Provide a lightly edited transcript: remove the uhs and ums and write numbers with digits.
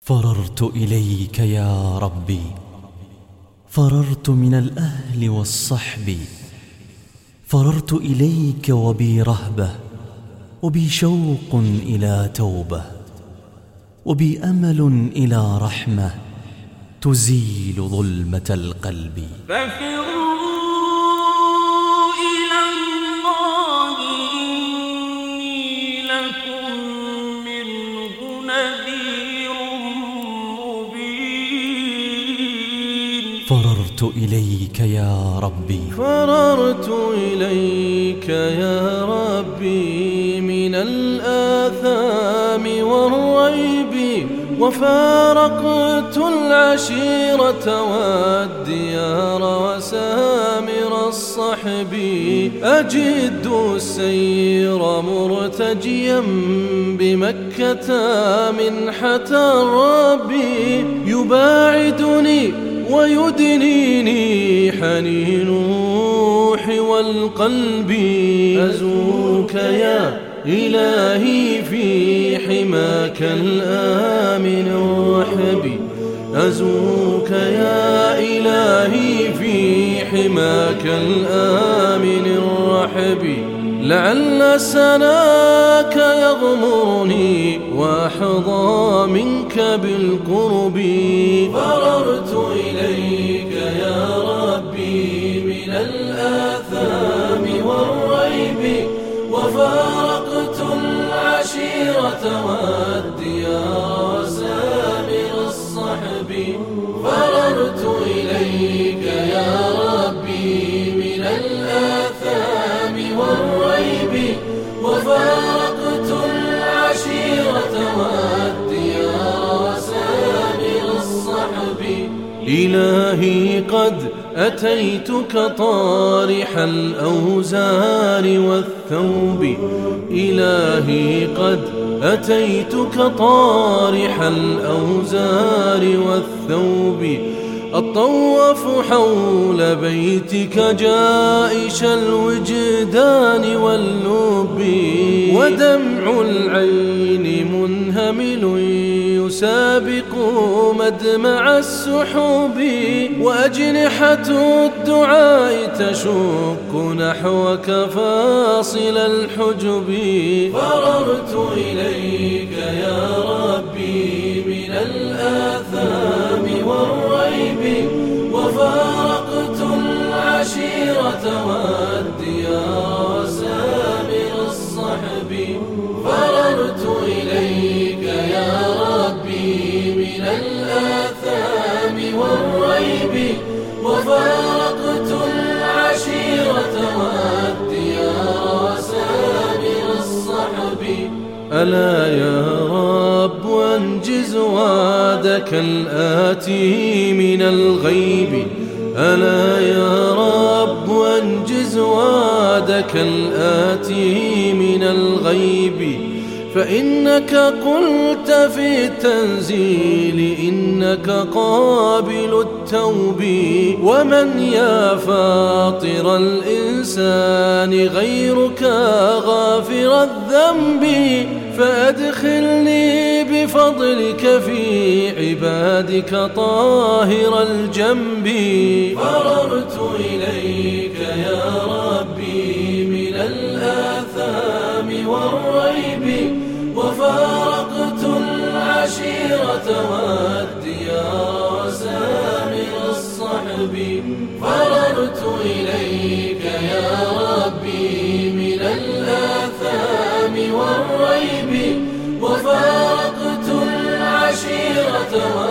فررت إليك يا ربي، فررت من الأهل والصحب، فررت إليك وبي رهبة، وبي شوق إلى توبة، وبي أمل إلى رحمة تزيل ظلمة القلب. فررت إليك يا ربي، فررت إليك يا ربي من الآثام والريب، وفارقت العشيرة والديار وسامر الصحب. أجد السير مرتجيا بمكة منحة الرب، يباعدني ويدنيني حنين الروح والقلب. أزورك يا إلهي في حماك الآمن الرحب، أزورك يا إلهي في حماك الآمن الرحب. لعل سناك يغمرني وأحظى منك بالقرب. فررت إليك يا ربي من الآثام والريب، وفارقت العشيرة والديار وسامر الصحب. فررت إليك يا ربي من الآثام والريب، وفارقت العشيرة والديار وسامر الصحب. إلهي قد أتيتك طارح الأوزار والثوب، إلهي قد أتيتك طارح الأوزار والثوب. أطوف حول بيتك جائش الوجدان واللب، ودمع العين منهمل يسابق مدمع السحب، وأجنحة الدعاء تشق نحوك فاصل الحجب. فررت إليك يا ربي من الآثام والريب، وفارقت العشيرة والديار وسامر الصحب. فررت إليك يا ربي من الآثام والريب، وفارقت العشيرة والديار وسامر الصحب. ألا يا رب أنجز وعدك الآتي من الغيب، ألا يا رب أنجز وعدك الآتي من الغيب. فإنك قلت في التنزيل إنك قابل التوب، ومن يا فاطر الإنسان غيرك غافر الذنب. فأدخلني بفضلك في عبادك طاهر الجنب. فررت إليك يا ربي من الآثام والريب، وفارقت العشيرة والديار وسامر الصحب. فررت إليك يا ربي من الآثام والريب، وفارقت العشيرة